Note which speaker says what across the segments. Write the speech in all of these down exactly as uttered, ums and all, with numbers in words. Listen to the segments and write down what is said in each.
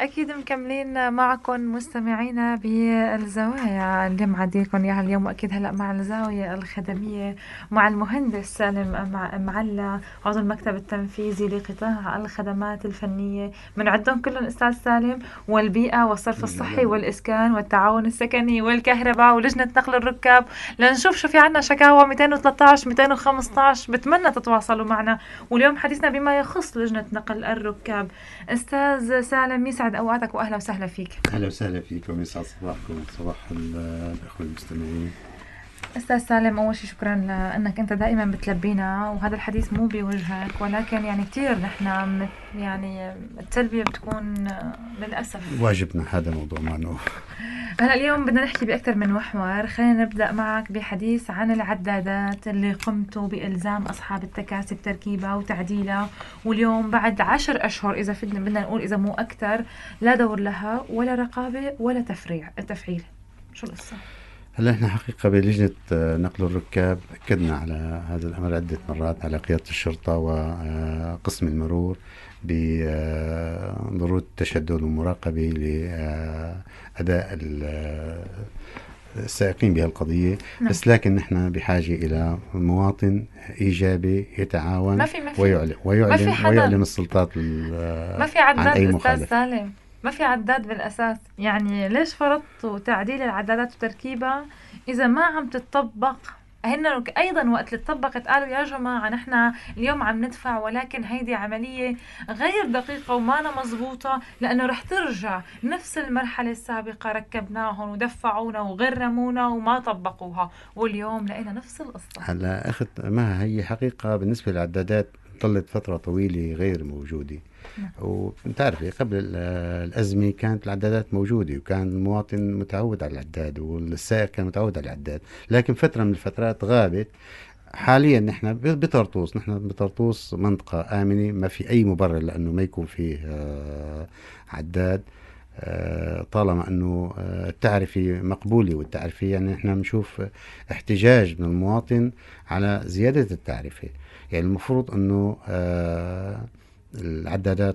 Speaker 1: أكيد مكملين معكم مستمعينا بالزوايا اللي معديكم إياها اليوم، وأكيد هلأ مع الزاوية الخدمية مع المهندس سالم مع معلا، عضو المكتب التنفيذي لقطاع الخدمات الفنية. بنعدهم كلهم أستاذ سالم، والبيئة والصرف الصحي والإسكان والتعاون السكني والكهرباء ولجنة نقل الركاب، لنشوف شو في عنا شكاوى مئتين وثلاثة عشر مئتين وخمسة عشر. بتمنى تتواصلوا معنا، واليوم حديثنا بما يخص لجنة نقل الركاب. أستاذ سالم، يسعد أوقاتك وأهلا وسهلا فيك.
Speaker 2: أهلا وسهلا فيكم، يسعد صباحكم وصباح الأخوة المستمعين.
Speaker 1: أستاذ سالم، أول شيء شكرا لأنك أنت دائما بتلبينا، وهذا الحديث مو بوجهك، ولكن يعني كتير نحن يعني التلبية بتكون للأسف
Speaker 2: واجبنا، هذا موضوع معنا.
Speaker 1: هلا اليوم بدنا نحكي بأكثر من محور. خلينا نبدأ معك بحديث عن العدادات اللي قمتوا بإلزام أصحاب التكاسي بتركيبها وتعديلها، واليوم بعد عشر أشهر إذا فدنا بدنا نقول إذا مو أكثر، لا دور لها ولا رقابة ولا تفريع تفعيل. شو القصة؟
Speaker 2: هلا احنا حقيقة بلجنة نقل الركاب أكدنا على هذا الأمر عدة مرات على قيادة الشرطة وقسم المرور بضرورة التشدد والمراقبة لأداء السائقين بهالقضية.
Speaker 1: نعم.
Speaker 2: بس لكن نحن بحاجة إلى مواطن إيجابي يتعاون
Speaker 1: ما في ما في
Speaker 2: ويعلن
Speaker 1: ما
Speaker 2: ويعلن,
Speaker 1: في حدا
Speaker 2: ويعلن السلطات
Speaker 1: ما في
Speaker 2: عن
Speaker 1: عداد
Speaker 2: أي
Speaker 1: أستاذ
Speaker 2: مخالف.
Speaker 1: سالم، ما في عداد بالأساس. يعني ليش فرضتوا تعديل العدادات وتركيبها إذا ما عم تتطبق؟ هن أيضا وقت اللي تطبقت قالوا يا جماعة نحن اليوم عم ندفع، ولكن هيدي عملية غير دقيقة ومانا مزبوطة، لأنه رح ترجع نفس المرحلة السابقة، ركبناهم ودفعونا وغرمونا وما طبقوها، واليوم لقينا نفس القصة.
Speaker 2: هلا أخذ ما هي حقيقة بالنسبة للعدادات ظلت فترة طويلة غير موجودة.
Speaker 1: نعم.
Speaker 2: وبتعرفي قبل الأزمة كانت العدادات موجودة وكان المواطن متعود على العداد والسائق كان متعود على العداد، لكن فترة من الفترات غابت. حاليا نحن بطرطوس نحن بطرطوس منطقة آمنة، ما في أي مبرر لأنه ما يكون فيه عداد، طالما أنه التعرفة مقبولة. والتعرفة يعني نحن بنشوف احتجاج من المواطن على زيادة التعرفة. يعني المفروض أنه العدادات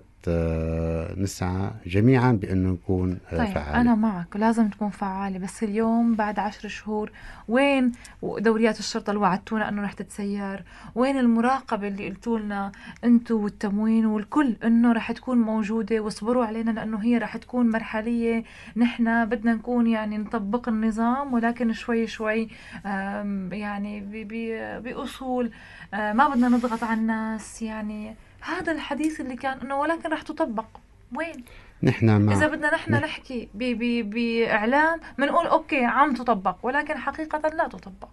Speaker 2: نسعى جميعا بأنه نكون
Speaker 1: طيب
Speaker 2: فعالة.
Speaker 1: أنا معك، لازم تكون فعالة، بس اليوم بعد عشر شهور وين دوريات الشرطة اللي وعدتونا أنه رح تتسير؟ وين المراقبة اللي قلتوا لنا أنتوا والتموين والكل أنه رح تكون موجودة؟ واصبروا علينا لأنه هي رح تكون مرحلية، نحن بدنا نكون يعني نطبق النظام، ولكن شوي شوي يعني بأصول، ما بدنا نضغط على الناس. يعني هذا الحديث اللي كان أنه ولكن رح تطبق، وين؟
Speaker 2: نحن مع
Speaker 1: إذا بدنا نحن نحكي بإعلام بنقول أوكي عم تطبق، ولكن حقيقة لا تطبق.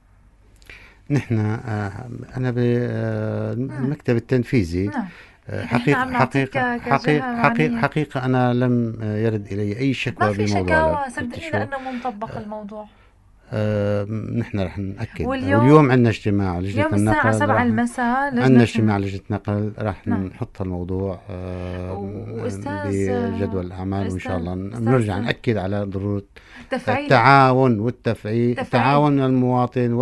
Speaker 2: نحن أنا بالمكتب التنفيذي
Speaker 1: نعم.
Speaker 2: حقيقة حقيقة حقيقة حقيقة حقيقة أنا لم يرد إلي أي شكوى
Speaker 1: ما في
Speaker 2: بموضوع
Speaker 1: شكاوى صدقني لأنه مو مطبق الموضوع.
Speaker 2: آه نحن رح نأكد.
Speaker 1: واليوم,
Speaker 2: واليوم عندنا اجتماع لجنة
Speaker 1: اليوم
Speaker 2: النقل
Speaker 1: الساعة سبعة المساء
Speaker 2: عندنا اجتماع لجنة نقل رح
Speaker 1: نعم.
Speaker 2: نحط الموضوع آه
Speaker 1: وأستاذ
Speaker 2: بجدول الأعمال، وإن شاء الله بنرجع
Speaker 1: أستاذ
Speaker 2: نأكد على ضرورة
Speaker 1: تفعيل.
Speaker 2: التعاون والتفعيل، التعاون من المواطن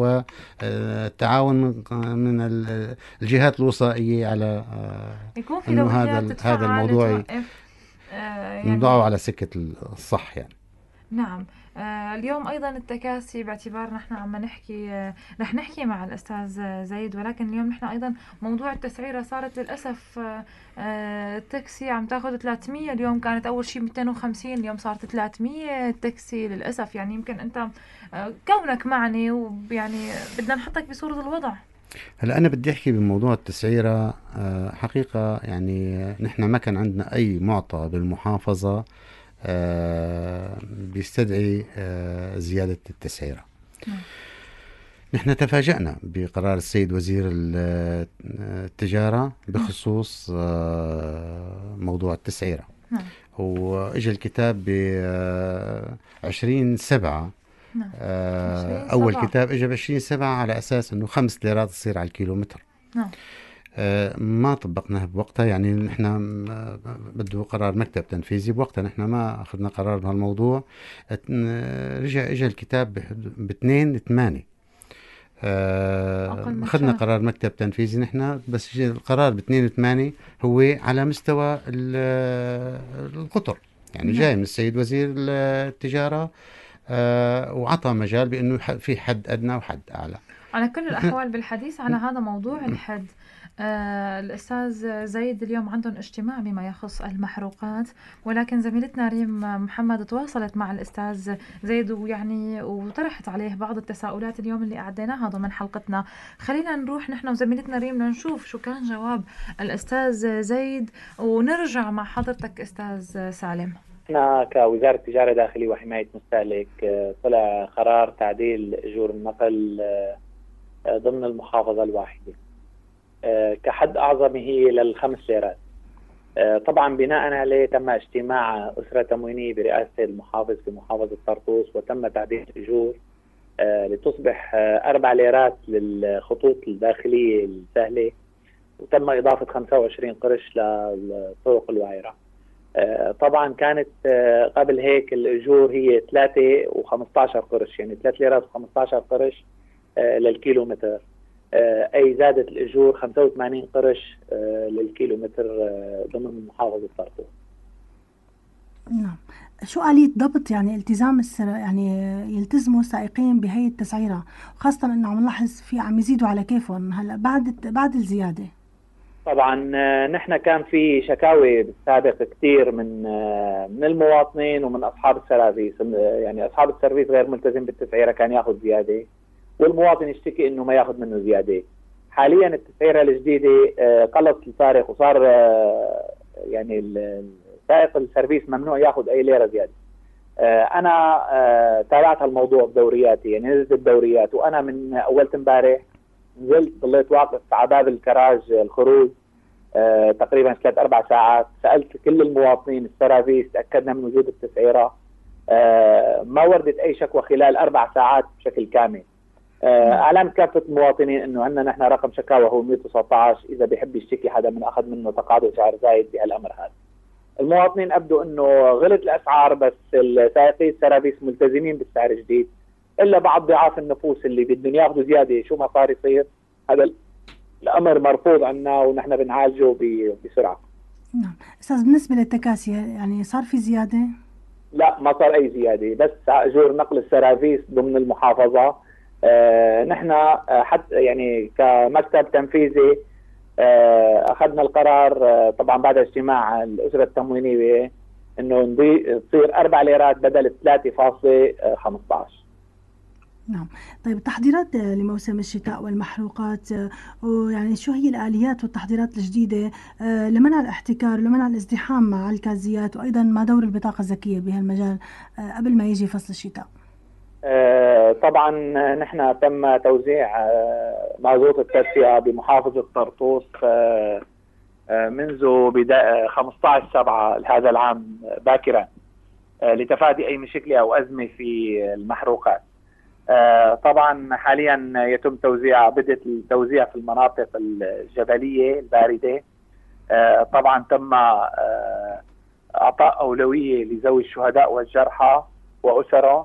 Speaker 2: والتعاون من الجهات الوصائية على
Speaker 1: يكون في
Speaker 2: إنه هذا هذا الموضوع نضعه يعني على سكة الصح يعني.
Speaker 1: نعم. آه اليوم أيضا التكاسي، باعتبار نحن عم نحكي آه رح نحكي مع الأستاذ زيد، ولكن اليوم نحن أيضا موضوع التسعيرة صارت للأسف آه آه التاكسي عم تاخد ثلاثمية، اليوم كانت أول شيء مئتين وخمسين، اليوم صارت ثلاثمية التاكسي للأسف. يعني يمكن أنت آه كونك معني ويعني بدنا نحطك بصورة الوضع.
Speaker 2: هلا أنا بدي أحكي بموضوع التسعيرة. آه حقيقة يعني نحن ما كان عندنا أي معطى بالمحافظة آه بيستدعي آه زيادة التسعيرة.
Speaker 1: نعم.
Speaker 2: نحن تفاجأنا بقرار السيد وزير التجارة بخصوص آه موضوع التسعيرة.
Speaker 1: نعم.
Speaker 2: وإجا الكتاب بعشرين سبعة.
Speaker 1: نعم.
Speaker 2: آه أول سبعة. كتاب إجا بعشرين سبعة على أساس أنه خمس ليرات تصير على الكيلومتر.
Speaker 1: نعم.
Speaker 2: آه ما طبقناها بوقتها. يعني نحن بده قرار مكتب تنفيذي بوقتها، نحن ما أخذنا قرار بهالموضوع. رجع إجا الكتاب باثنين ثمانية. آه أخذنا قرار مكتب تنفيذي نحن، بس القرار باثنين وثمانية هو على مستوى القطر، يعني
Speaker 1: نعم.
Speaker 2: جاي من السيد وزير التجارة، آه وعطى مجال بأنه في حد أدنى وحد أعلى.
Speaker 1: على كل
Speaker 2: نحن
Speaker 1: الأحوال بالحديث على هذا موضوع الحد، آه الأستاذ زيد اليوم عندهم اجتماع بما يخص المحروقات، ولكن زميلتنا ريم محمد تواصلت مع الأستاذ زيد ويعني وطرحت عليه بعض التساؤلات اليوم اللي أعديناها ضمن حلقتنا. خلينا نروح نحن وزميلتنا ريم لنشوف شو كان جواب الأستاذ زيد ونرجع مع حضرتك أستاذ سالم.
Speaker 3: احنا كوزارة تجارة داخلية وحماية مستهلك طلع قرار تعديل أجور النقل ضمن المحافظة الواحدة كحد أعظمه هي للخمس ليرات. طبعا بناء عليه تم اجتماع أسرة تموينية برئاسة المحافظ في محافظة طرطوس، وتم تعديل الأجور لتصبح أربع ليرات للخطوط الداخلية السهلة، وتم إضافة خمسة وعشرين قرش للطرق الوعرة. طبعا كانت قبل هيك الأجور هي ثلاثة وخمسة عشر قرش، يعني ثلاث ليرات وخمسة عشر قرش للكيلومتر، أي زادت الأجور خمسة وثمانين قرش للكيلومتر ضمن محافظة طرطوس.
Speaker 4: نعم. شو آلية ضبط يعني التزام السر يعني يلتزموا السائقين بهي التسعيرة، خاصة إنه عم نلاحظ في عم يزيدوا على كيفهم هلا بعد بعد الزيادة؟
Speaker 3: طبعا نحن كان في شكاوي بالسابق كثير من من المواطنين ومن اصحاب السرافيس، يعني اصحاب السرافيس غير ملتزم بالتسعيره كان ياخذ زياده، والمواطن يشتكي انه ما ياخذ منه زياده. حاليا التسعيره الجديده قلص الفارق وصار يعني سائق السرفيس ممنوع ياخذ اي ليره زياده. انا تابعت هالموضوع بدورياتي، يعني نزلت الدوريات، وانا من اول امبارح نزلت ضليت واقف على باب الكراج الخروج آه تقريبا ثلاث اربع ساعات، سالت كل المواطنين السرافيس، تاكدنا من وجود التسعيره، آه ما وردت اي شكوى خلال اربع ساعات بشكل كامل. آه اعلمت كافه المواطنين انه عندنا نحن رقم شكاوى هو مئة وتسعة عشر، اذا بيحب يشتكي حدا من اخذ منه تقاضي سعر زايد بهالامر هذا. المواطنين ابدوا انه غلط الاسعار، بس سائقي السرافيس ملتزمين بالسعر الجديد، الا بعض ضعاف النفوس اللي بدهم ياخذوا زياده شو ما صار يصير. هذا الامر مرفوض عنا ونحن بنعالجه بسرعه.
Speaker 4: نعم. استاذ بالنسبه للتكاسي يعني صار في زياده؟
Speaker 3: لا ما صار اي زياده، بس اجور نقل السرافيس ضمن المحافظه. آه نحن حتى يعني كمكتب تنفيذي آه اخذنا القرار آه طبعا بعد اجتماع الاسره التموينيه انه تصير اربع ليرات بدل ثلاثة فاصلة خمسة عشر.
Speaker 4: نعم. طيب التحضيرات لموسم الشتاء والمحروقات، ويعني شو هي الآليات والتحضيرات الجديدة لمنع الاحتكار ولمنع الازدحام مع الكازيات، وأيضا ما دور البطاقة الذكية بهالمجال قبل ما يجي فصل الشتاء؟
Speaker 3: آه طبعا نحن تم توزيع آه مازوت التدفئة بمحافظة طرطوس آه آه منذ بداية خمسة عشر سبعة هذا العام باكرا آه لتفادي أي مشكلة أو أزمة في المحروقات. آه طبعا حاليا يتم توزيع بدء التوزيع في المناطق الجبلية الباردة. آه طبعا تم آه اعطاء اولوية لذوي الشهداء والجرحى واسرهم،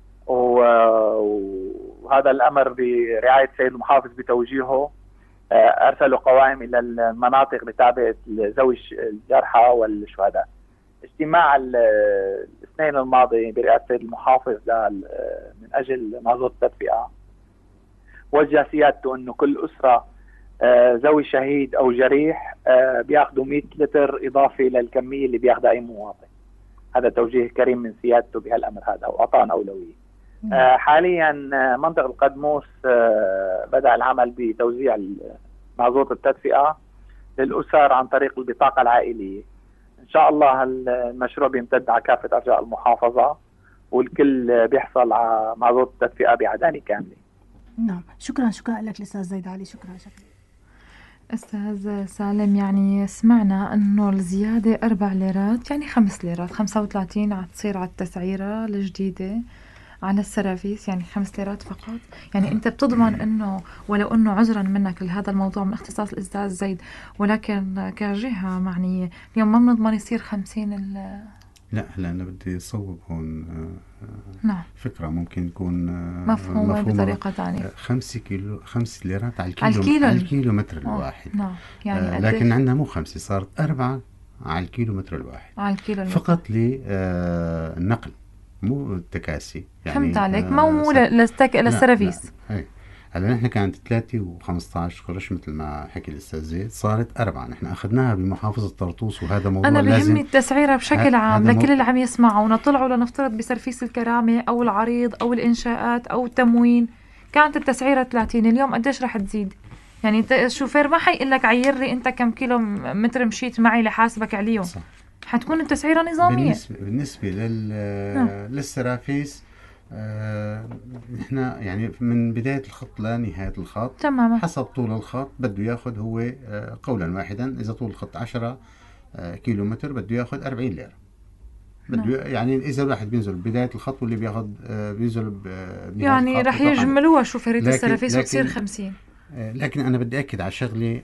Speaker 3: وهذا الامر برعاية السيد المحافظ بتوجيهه آه ارسلوا قوائم الى المناطق لتعبئة ذوي الجرحى والشهداء. اجتماع الاثنين الماضي برئاسة السيد المحافظ من أجل مازوت التدفئة وجه سيادته أنه كل أسرة ذوي شهيد أو جريح بياخذوا مئة لتر إضافي للكمية اللي بياخذها أي مواطن. هذا توجيه كريم من سيادته بهالأمر هذا وأعطانا أولوية. حاليا منطقة القدموس بدأ العمل بتوزيع مازوت التدفئة للأسر عن طريق البطاقة العائلية. إن شاء الله المشروع بيمتد على كافة أرجاء المحافظة، والكل بيحصل على مازوت التدفئة بعداني كاملة.
Speaker 4: نعم. شكرا شكرا لك الأستاذ زيد علي. شكرا شكرا.
Speaker 1: أستاذ سالم، يعني سمعنا أنه الزيادة أربع ليرات يعني خمس ليرات، خمسة وثلاثين عتصير على التسعيرة الجديدة على السرافيس، يعني خمس ليرات فقط. يعني أنت بتضمن أنه ولو أنه عذرا منك لهذا الموضوع من اختصاص الأستاذ زيد، ولكن كجهة معنية اليوم ما بنضمن يصير خمسين ال
Speaker 2: لا هلا أنا بدي أصوب هون
Speaker 1: نعم.
Speaker 2: فكرة ممكن تكون
Speaker 1: مفهومة, مفهومة بطريقة ثانية.
Speaker 2: خمسة كيلو خمس ليرات على الكيلو,
Speaker 1: على الكيلو,
Speaker 2: على الكيلو متر الواحد.
Speaker 1: نعم. يعني
Speaker 2: آه لكن عندنا مو خمسة، صارت أربعة على الكيلو متر الواحد
Speaker 1: على الكيلو المتر.
Speaker 2: فقط للنقل مو التكاسي.
Speaker 1: يعني فهمت عليك، مو مو للستك للسرافيس.
Speaker 2: هلا نحن كانت ثلاثة وخمسطعش قرش مثل ما حكي الأستاذ زيد، صارت أربعة. نحن أخذناها بمحافظة طرطوس، وهذا موضوع
Speaker 1: أنا
Speaker 2: لازم.
Speaker 1: بيهمني التسعيرة بشكل عام لكل اللي عم يسمعونا. طلعوا لنفترض بسرفيس الكرامة أو العريض أو الإنشاءات أو التموين، كانت التسعيرة ثلاثين، اليوم قديش رح تزيد؟ يعني الشوفير ما حيقول لك عير لي أنت كم كيلو متر مشيت معي لحاسبك عليهم. صح. حتكون التسعيرة نظامية.
Speaker 2: بالنسبة, بالنسبة لل... للسرافيس آه، نحن يعني من بداية الخط لنهاية الخط
Speaker 1: تماما.
Speaker 2: حسب طول الخط بده ياخذ هو آه، قولا واحدا. إذا طول الخط عشرة آه، كيلو متر بده ياخذ أربعين ليرة. بده يعني إذا الواحد بينزل بداية الخط واللي بياخذ آه، بينزل بنهاية
Speaker 1: يعني
Speaker 2: الخط
Speaker 1: رح يجملوها شوفيرية السرافيس وتصير خمسين.
Speaker 2: لكن أنا بدي أكد على شغلة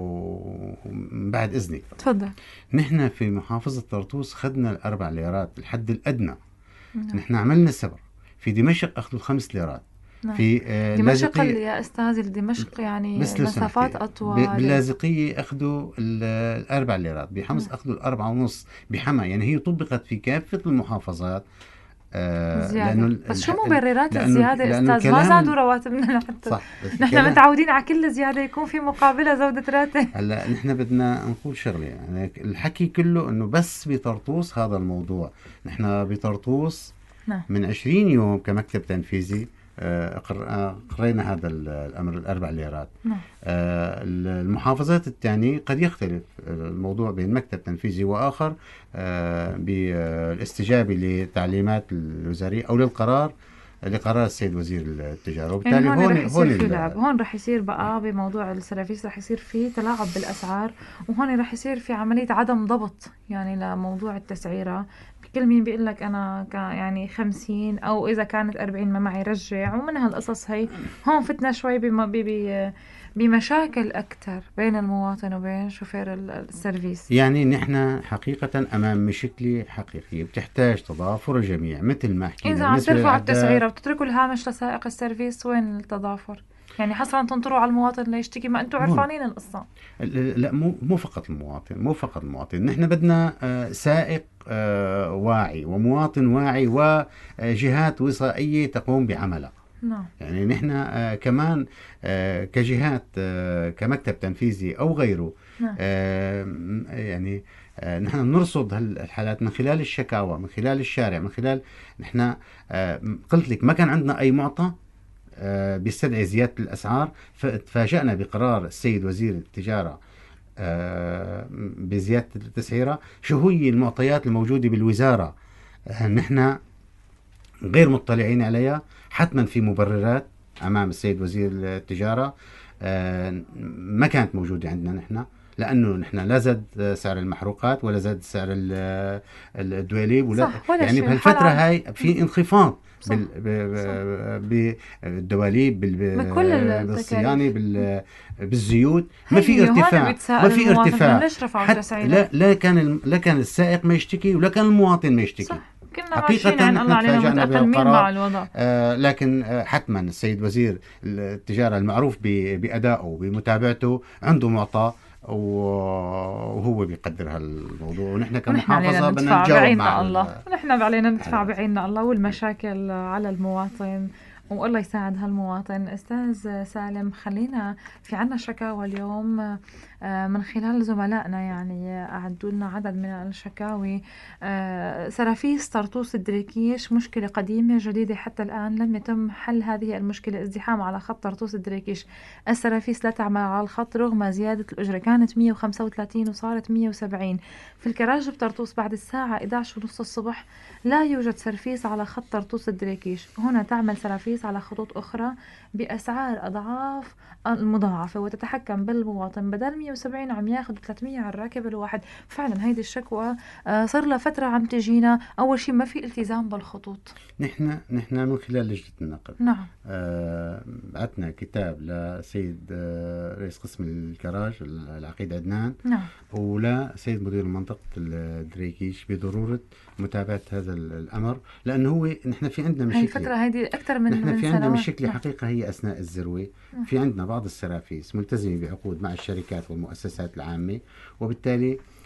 Speaker 2: ومن بعد إذنك.
Speaker 1: تفضل.
Speaker 2: نحن في محافظة طرطوس خدنا الأربع ليرات الحد الأدنى. نعم. نحن عملنا سبر. في دمشق أخذوا الخمس ليرات.
Speaker 1: نعم.
Speaker 2: في آه
Speaker 1: دمشق يا أستاذ دمشق يعني مسافات أطول.
Speaker 2: باللاذقية أخذوا الأربع ليرات، بحمص نعم. أخذوا الأربعة ونص بحما. يعني هي طبقت في كافة المحافظات.
Speaker 1: آه لأنه بس شو مبررات الزيادة أستاذ؟ ما زادوا رواتبنا لحتى. صح. نحن متعودين على كل زيادة يكون في مقابلة زودة راتب.
Speaker 2: هلا نحن بدنا نقول شغلة، يعني الحكي كله إنه بس بطرطوس هذا الموضوع. نحن بطرطوس نعم. من عشرين يوم كمكتب تنفيذي قرينا هذا الأمر الأربع ليرات. نعم. آه المحافظات الثانية قد يختلف الموضوع بين مكتب تنفيذي وآخر آه بالاستجابة لتعليمات الوزارية أو للقرار لقرار السيد وزير التجارة.
Speaker 1: وبالتالي يعني هون, هون رح يصير في لعب. هون رح يصير بقى بموضوع السرافيس رح يصير في تلاعب بالأسعار، وهون رح يصير في عملية عدم ضبط يعني لموضوع التسعيرة. كل مين بيقول لك أنا يعني خمسين أو إذا كانت أربعين ما معي رجع، ومن هالقصص هي هون فتنا شوي بما بي بمشاكل أكثر بين المواطن وبين شوفير السيرفيس.
Speaker 2: يعني نحن حقيقة أمام مشكلة حقيقية بتحتاج تضافر الجميع مثل ما حكينا.
Speaker 1: إذا عم ترفعوا التسعيرة وتتركوا الهامش لسائق السيرفيس، وين التضافر؟ يعني حصرا تنطروا على المواطن ليشتكي، ما أنتم عرفانين القصة.
Speaker 2: لا مو مو فقط المواطن، مو فقط المواطن. نحن بدنا آه سائق آه واعي ومواطن واعي وجهات وصائية تقوم بعملها.
Speaker 1: نعم.
Speaker 2: يعني نحن آه كمان آه كجهات آه كمكتب تنفيذي أو غيره. نعم. آه يعني آه نحن نرصد هالحالات من خلال الشكاوى، من خلال الشارع، من خلال نحن آه قلت لك ما كان عندنا أي معطى آه بيستدعي زيادة الأسعار. فتفاجأنا بقرار السيد وزير التجارة آه بزيادة التسعيرة. شو هي المعطيات الموجودة بالوزارة آه نحن غير مطلعين عليها. حتما في مبررات أمام السيد وزير التجارة آه ما كانت موجودة عندنا نحن، لأنه نحن لا زاد سعر المحروقات ولا زاد سعر الدواليب ولا يعني بهالفترة هاي في انخفاض بالدواليب بالصيانة بالزيوت. ما في ارتفاع ما في ارتفاع لا لا كان لا كان السائق ما يشتكي ولا كان المواطن ما يشتكي.
Speaker 1: حقيقة نحن تفاجأنا
Speaker 2: بالقرار. آه لكن آه حتما السيد وزير التجارة المعروف بأدائه وبمتابعته عنده معطى وهو بيقدر هالموضوع، ونحن كمحافظة بدنا نجاوب مع
Speaker 1: الله. ونحن علينا ندفع بعيننا الله والمشاكل على المواطن، والله يساعد هالمواطن. أستاذ سالم، خلينا في عنا شكاوى اليوم من خلال زملائنا، يعني أعدوا لنا عدد من الشكاوي. سرافيس طرطوس الدريكيش مشكلة قديمة جديدة حتى الآن لم يتم حل هذه المشكلة. ازدحام على خط طرطوس الدريكيش، السرافيس لا تعمل على الخط رغم زيادة الأجرة، كانت مية وخمسة وثلاثين وصارت مية وسبعين. في الكراج بطرطوس بعد الساعة إحدى عشر ونص الصبح لا يوجد سرفيس على خط طرطوس الدريكيش. هنا تعمل سرافيس على خطوط أخرى بأسعار أضعاف المضاعفة وتتحكم بالمواطن. بدل مية وسبعين عم ياخد ثلاثمية على الراكب الواحد. فعلا هيدي الشكوى آه صار لها فترة عم تجينا. أول شيء ما في التزام بالخطوط.
Speaker 2: نحن نحن من خلال لجنة النقل
Speaker 1: نعم
Speaker 2: آه بعتنا كتاب لسيد آه رئيس قسم الكراج العقيد عدنان.
Speaker 1: نعم.
Speaker 2: ولا سيد مدير منطقة الدريكيش بضرورة متابعة هذا الأمر، لأنه هو نحن في عندنا مشكلة.
Speaker 1: هاي الفترة هذه أكثر من
Speaker 2: نحن
Speaker 1: من
Speaker 2: في عندنا
Speaker 1: سنوات.
Speaker 2: مشكلة حقيقة هي أثناء الذروة. نعم. في عندنا بعض السرافيس ملتزمة بعقود مع الشركات والمؤسسات العامة، وبالتالي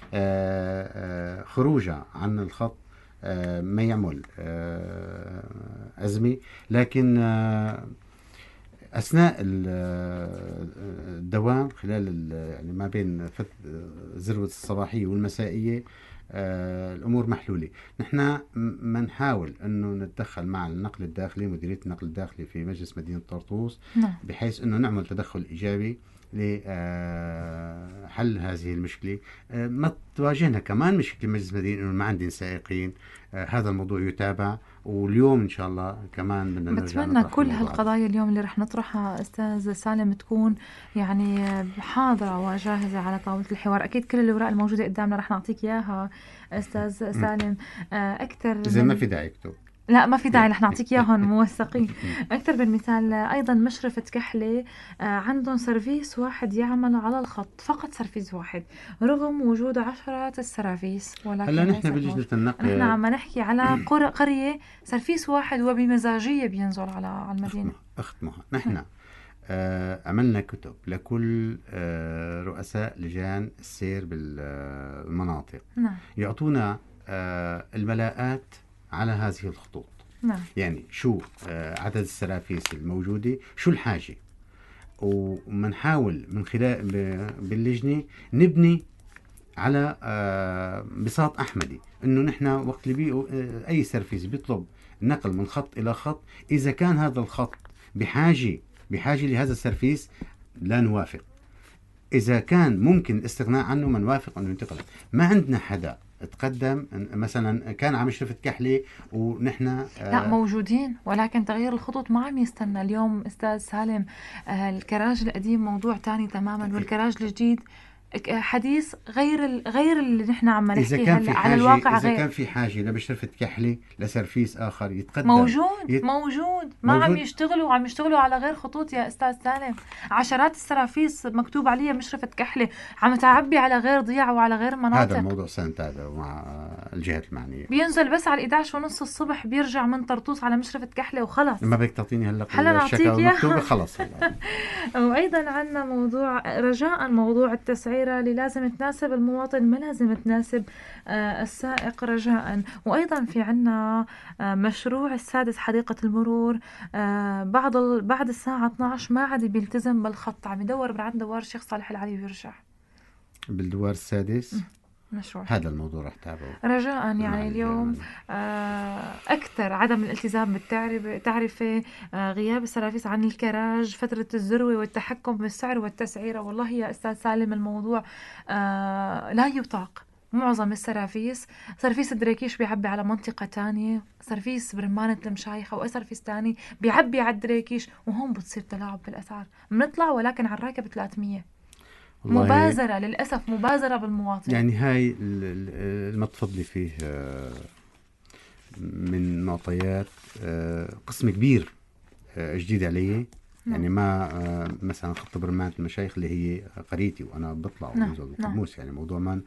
Speaker 2: آه، آه، خروجها عن الخط آه، ما يعمل آه، أزمة. لكن آه، أثناء ال- آه، الدوام خلال ال- يعني ما بين فت- ذروة الصباحية والمسائية آه، الأمور محلولة. نحن ما نحاول أنه نتدخل مع النقل الداخلي، مديرية النقل الداخلي في مجلس مدينة طرطوس،
Speaker 1: نعم.
Speaker 2: بحيث أنه نعمل تدخل إيجابي لحل هذه المشكلة. آه، ما تواجهنا كمان مشكلة مجلس مدينة أنه ما عندنا سائقين. آه، هذا الموضوع يتابع، واليوم إن شاء الله كمان بدنا نرجع
Speaker 1: بتمنى
Speaker 2: نطرح
Speaker 1: كل
Speaker 2: الموضوع هذا.
Speaker 1: هالقضايا اليوم اللي رح نطرحها أستاذ سالم تكون يعني حاضرة وجاهزة على طاولة الحوار. أكيد كل الأوراق الموجودة قدامنا رح نعطيك إياها أستاذ سالم. آه، أكثر
Speaker 2: إذا ما
Speaker 1: من
Speaker 2: في داعي اكتب.
Speaker 1: لا ما في داعي، رح نعطيك اياهم موثقين. اكثر من مثال ايضا مشرفة كحلة آه، عندهم سيرفيس واحد يعمل على الخط، فقط سيرفيس واحد رغم وجود عشرات السيرفيس، ولكن
Speaker 2: هلا نحن
Speaker 1: ليست
Speaker 2: بلجنة
Speaker 1: موجودة.
Speaker 2: النقل
Speaker 1: نحن عم نحكي على قرى قرية سيرفيس واحد وبمزاجية بينزل على على المدينة.
Speaker 2: أختمها. نحن آه عملنا كتب لكل آه رؤساء لجان السير بالمناطق،
Speaker 1: نعم
Speaker 2: يعطونا آه الملاءات على هذه الخطوط.
Speaker 1: نعم
Speaker 2: يعني شو آه عدد السرافيس الموجودة، شو الحاجة، ومنحاول من خلال ب- باللجنة نبني على آه بساط أحمدي، إنه نحن وقت اللي بي آه أي سرفيس بيطلب نقل من خط إلى خط، إذا كان هذا الخط بحاجة بحاجة لهذا السرفيس لا نوافق، إذا كان ممكن الاستغناء عنه ما نوافق أنه ينتقل. ما عندنا حدا تقدم مثلا كان عم يشرف كحلة ونحن
Speaker 1: لا
Speaker 2: آه
Speaker 1: موجودين، ولكن تغيير الخطوط ما عم يستنى. اليوم أستاذ سالم آه، الكراج القديم موضوع تاني تماما، والكراج الجديد ك- حديث غير ال- غير اللي نحن عم
Speaker 2: إذا
Speaker 1: نحكي
Speaker 2: كان في
Speaker 1: هلا على
Speaker 2: حاجة
Speaker 1: الواقع
Speaker 2: إذا
Speaker 1: غير.
Speaker 2: كان في حاجة لبشرفة كحلة لسرفيس آخر يتقدم
Speaker 1: موجود
Speaker 2: يت...
Speaker 1: موجود ما عم
Speaker 2: موجود.
Speaker 1: يشتغلوا، عم يشتغلوا على غير خطوط يا أستاذ سالم. عشرات السرافيس مكتوب عليها مشرفة كحلة عم تعبي على غير ضياع وعلى غير
Speaker 2: هذا
Speaker 1: مناطق.
Speaker 2: الموضوع سنتابعه مع الجهات المعنية.
Speaker 1: بينزل بس على الإحدى عشر ونص الصبح بيرجع من طرطوس على مشرفة كحلة وخلص.
Speaker 2: ما بدك تعطيني هلا
Speaker 1: هلا نعطيك
Speaker 2: الشكاوى
Speaker 1: إياها.
Speaker 2: المكتوبة خلص هلا.
Speaker 1: وأيضا عندنا موضوع رجاء موضوع التسعيرة اللي لازم تناسب المواطن، ما لازم تناسب آه، السائق رجاء. وأيضا في عندنا آه، مشروع السادس حديقة المرور آه، بعد ال- بعد الساعة اثنعش ما عاد بيلتزم بالخط، عم يدور من عند دوار الشيخ صالح العلي ويرجع.
Speaker 2: بالدوار السادس
Speaker 1: مشروع
Speaker 2: هذا الموضوع رح تابعه
Speaker 1: رجاء
Speaker 2: مع
Speaker 1: يعني اليوم
Speaker 2: الجهة.
Speaker 1: آه، أكثر عدم الالتزام بالتعرفة تعرفة آه، غياب السرافيس عن الكراج، فترة الذروة والتحكم بالسعر والتسعيرة. والله يا أستاذ سالم الموضوع آه، لا يطاق. معظم السرافيس سرفيس دريكيش بيعبي على منطقة تانية، سرفيس برمانة المشايخ أو أي سرفيس تاني بيعبي على دريكيش، وهون بتصير تلاعب بالأسعار. بنطلع ولكن على الراكب ثلاثمية.
Speaker 2: والله
Speaker 1: مبازرة للأسف، مبازرة بالمواطن.
Speaker 2: يعني هاي ال- ال- اللي ما تفضلي فيه آه، من معطيات آه، قسم كبير آه، جديد علي. يعني ما آه، مثلا خط برمانة المشايخ اللي هي قريتي وانا بطلع
Speaker 1: نعم،
Speaker 2: وبنزل
Speaker 1: نعم.
Speaker 2: بالقاموس، يعني موضوع ما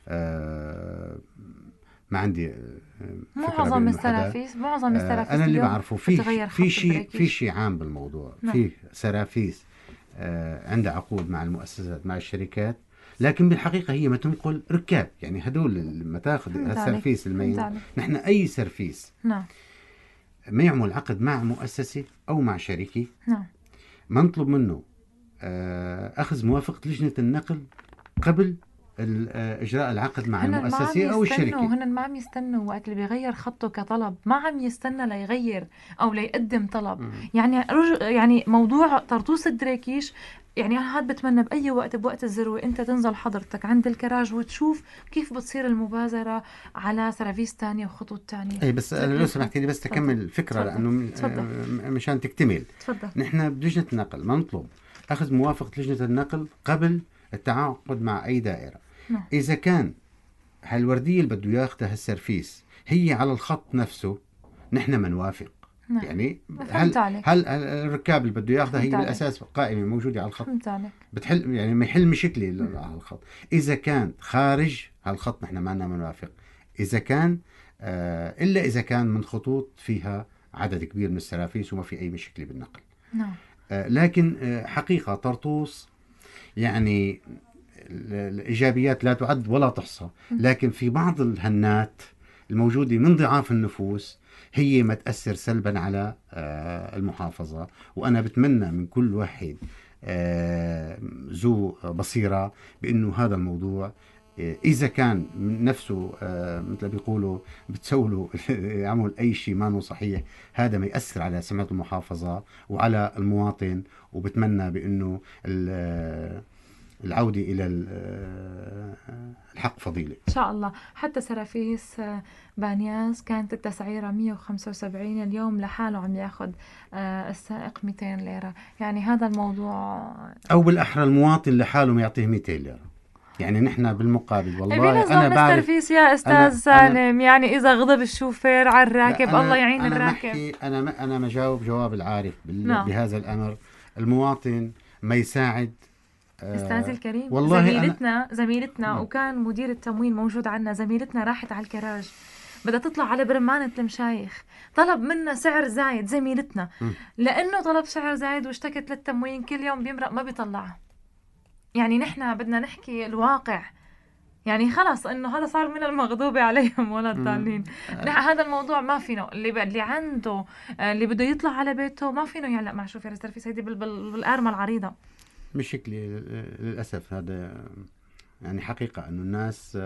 Speaker 2: آه، ما عندي آه، فكرة
Speaker 1: معظم
Speaker 2: بأنه حدا
Speaker 1: السرافيس معظم
Speaker 2: آه،
Speaker 1: السرافيس
Speaker 2: انا اللي
Speaker 1: اليوم
Speaker 2: بعرفه في
Speaker 1: بتغير
Speaker 2: في
Speaker 1: خط
Speaker 2: شيء في
Speaker 1: الدريكيش.
Speaker 2: شيء عام بالموضوع.
Speaker 1: نعم.
Speaker 2: في سرافيس آه، عندها عقود مع المؤسسات مع الشركات، لكن بالحقيقة هي ما تنقل ركاب. يعني هدول لما تاخذ
Speaker 1: فهمت عليك،
Speaker 2: السرفيس
Speaker 1: فهمت
Speaker 2: الميت،
Speaker 1: عليك.
Speaker 2: نحن أي سرفيس
Speaker 1: نعم
Speaker 2: ما يعمل عقد مع مؤسسة أو مع شركة
Speaker 1: نعم
Speaker 2: ما نطلب منه آه، أخذ موافقة لجنة النقل قبل ال- آه، إجراء العقد مع
Speaker 1: هن ما عم
Speaker 2: المؤسسة أو
Speaker 1: يستنوا،
Speaker 2: الشركة.
Speaker 1: هن ما عم يستنوا وقت اللي بيغير خطه كطلب، ما عم يستنى ليغير او ليقدم طلب.
Speaker 2: مم.
Speaker 1: يعني رج... يعني موضوع طرطوس الدريكيش، يعني انا هاد بتمنى باي وقت بوقت الذروه انت تنزل حضرتك عند الكراج وتشوف كيف بتصير المبازره على سرافيس تانية وخطوط تانية.
Speaker 2: أي بس أنا لو سمحتي لي بس
Speaker 1: تفضل.
Speaker 2: تكمل الفكرة
Speaker 1: تفضل.
Speaker 2: لأنه م-
Speaker 1: تفضل.
Speaker 2: آه، مشان تكتمل.
Speaker 1: تفضل.
Speaker 2: نحن بلجنة النقل ما نطلب أخذ موافقة لجنة النقل قبل التعاقد مع أي دائرة.
Speaker 1: نعم.
Speaker 2: إذا كان هالوردية اللي بده ياخذها هالسرفيس هي على الخط نفسه نحن ما نوافق.
Speaker 1: نعم.
Speaker 2: يعني
Speaker 1: فهمت
Speaker 2: هل,
Speaker 1: عليك.
Speaker 2: هل هل الركاب اللي بده ياخذها هي
Speaker 1: فهمت عليك.
Speaker 2: بالأساس قائمة موجودة على الخط
Speaker 1: فهمت عليك.
Speaker 2: بتحل، يعني ما يحل مشكلة ل- على الخط. إذا كان خارج هالخط نحن ما لنا منوافق. إذا كان آه إلا إذا كان من خطوط فيها عدد كبير من السرافيس وما في أي مشكلة بالنقل.
Speaker 1: نعم
Speaker 2: آه لكن آه حقيقة طرطوس يعني الإيجابيات لا تعد ولا تحصى، لكن في بعض الهنات الموجودة من ضعاف النفوس هي ما تأثر سلبا على المحافظة. وأنا بتمنى من كل واحد ذو بصيرة بأنه هذا الموضوع إذا كان من نفسه مثل بيقولوا بتسولوا يعمل أي شيء ما هو صحيح، هذا ما يأثر على سمعة المحافظة وعلى المواطن. وبتمنى بأنه العودة إلى الحق فضيلة
Speaker 1: إن شاء الله. حتى سرافيس بانياس كانت التسعيرة مية وخمسة وسبعين، اليوم لحاله عم ياخد السائق مئتين ليرة. يعني هذا الموضوع،
Speaker 2: أو بالأحرى المواطن لحاله ما يعطيه مئتين ليرة. يعني نحن بالمقابل والله
Speaker 1: أنا بعرف سرفيس يا أستاذ أنا سالم أنا يعني إذا غضب الشوفير على الراكب الله يعين
Speaker 2: أنا
Speaker 1: الراكب.
Speaker 2: أنا ما أنا ما جاوب جواب العارف بهذا الأمر. المواطن ما يساعد
Speaker 1: أستاذ الكريم. والله زميلتنا أنا... زميلتنا م. وكان مدير التموين موجود عنا. زميلتنا راحت على الكراج بدها تطلع على برمانة المشايخ، طلب منا سعر زايد زميلتنا م. لأنه طلب سعر زايد واشتكت للتموين كل يوم بيمرق ما بيطلعها. يعني نحن بدنا نحكي الواقع. يعني خلاص انه هذا صار من المغضوب عليهم ولا الضالين. هذا الموضوع ما فينه اللي اللي عنده اللي بده يطلع على بيته ما فينه يعلق مع شوفير سرفيس. هيدي بالارمه العريضه
Speaker 2: مشكلة للأسف. هذا يعني حقيقة أنه الناس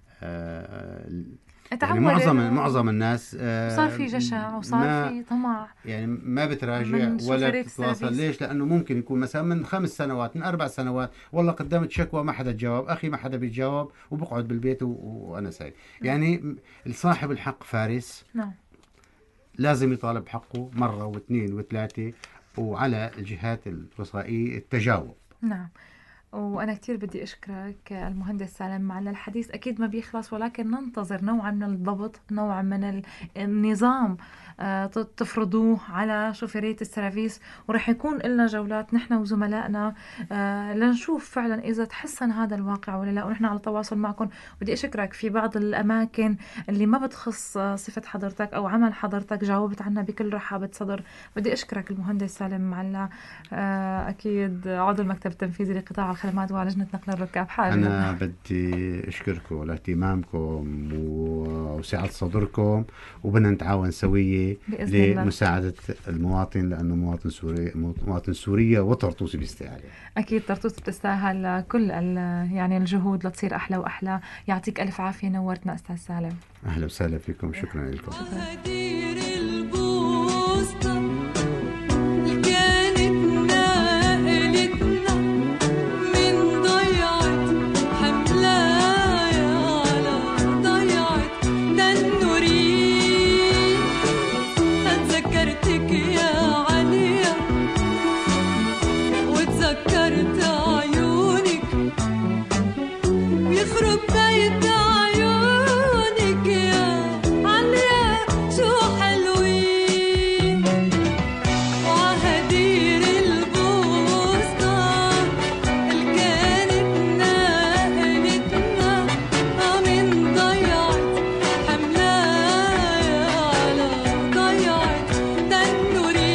Speaker 2: يعني معظم معظم الناس
Speaker 1: صار في جشع وصار في طمع،
Speaker 2: يعني ما بتراجع ولا بتتواصل. ليش؟ لأنه ممكن يكون مثلا من خمس سنوات من أربع سنوات والله قدمت شكوى ما حدا تجاوب، أخي ما حدا بيتجاوب وبقعد بالبيت و... وأنا ساي. يعني صاحب الحق فارس
Speaker 1: نعم
Speaker 2: لازم يطالب حقه مرة واثنين وثلاثة، وعلى الجهات الوصائية التجاوب.
Speaker 1: نعم. وأنا كتير بدي أشكرك المهندس سالم على الحديث. أكيد ما بيخلص، ولكن ننتظر نوعا من الضبط، نوعا من النظام تفرضوه على شوفيرية السرافيس. ورح يكون لنا جولات نحن وزملائنا لنشوف فعلا إذا تحسن هذا الواقع ولا لا، ونحن على تواصل معكم. بدي أشكرك في بعض الأماكن اللي ما بتخص صفة حضرتك أو عمل حضرتك جاوبت عنا بكل رحابة صدر. بدي أشكرك المهندس سالم معلا، أكيد عضو المكتب التنفيذي لقطاع الخدمات ولجنة نقل الركاب. حاجة
Speaker 2: أنا بدي أشكركم على اهتمامكم وسعة صدركم، وبدنا نتعاون سوية لمساعدة المواطن، لأنه مواطن سوري مواطن سوريا وطرطوس بيستاهل.
Speaker 1: أكيد طرطوس بتستاهل كل يعني الجهود لتصير أحلى وأحلى. يعطيك ألف عافية، نورتنا أستاذ سالم.
Speaker 2: أهلا وسهلا فيكم، شكرا لكم.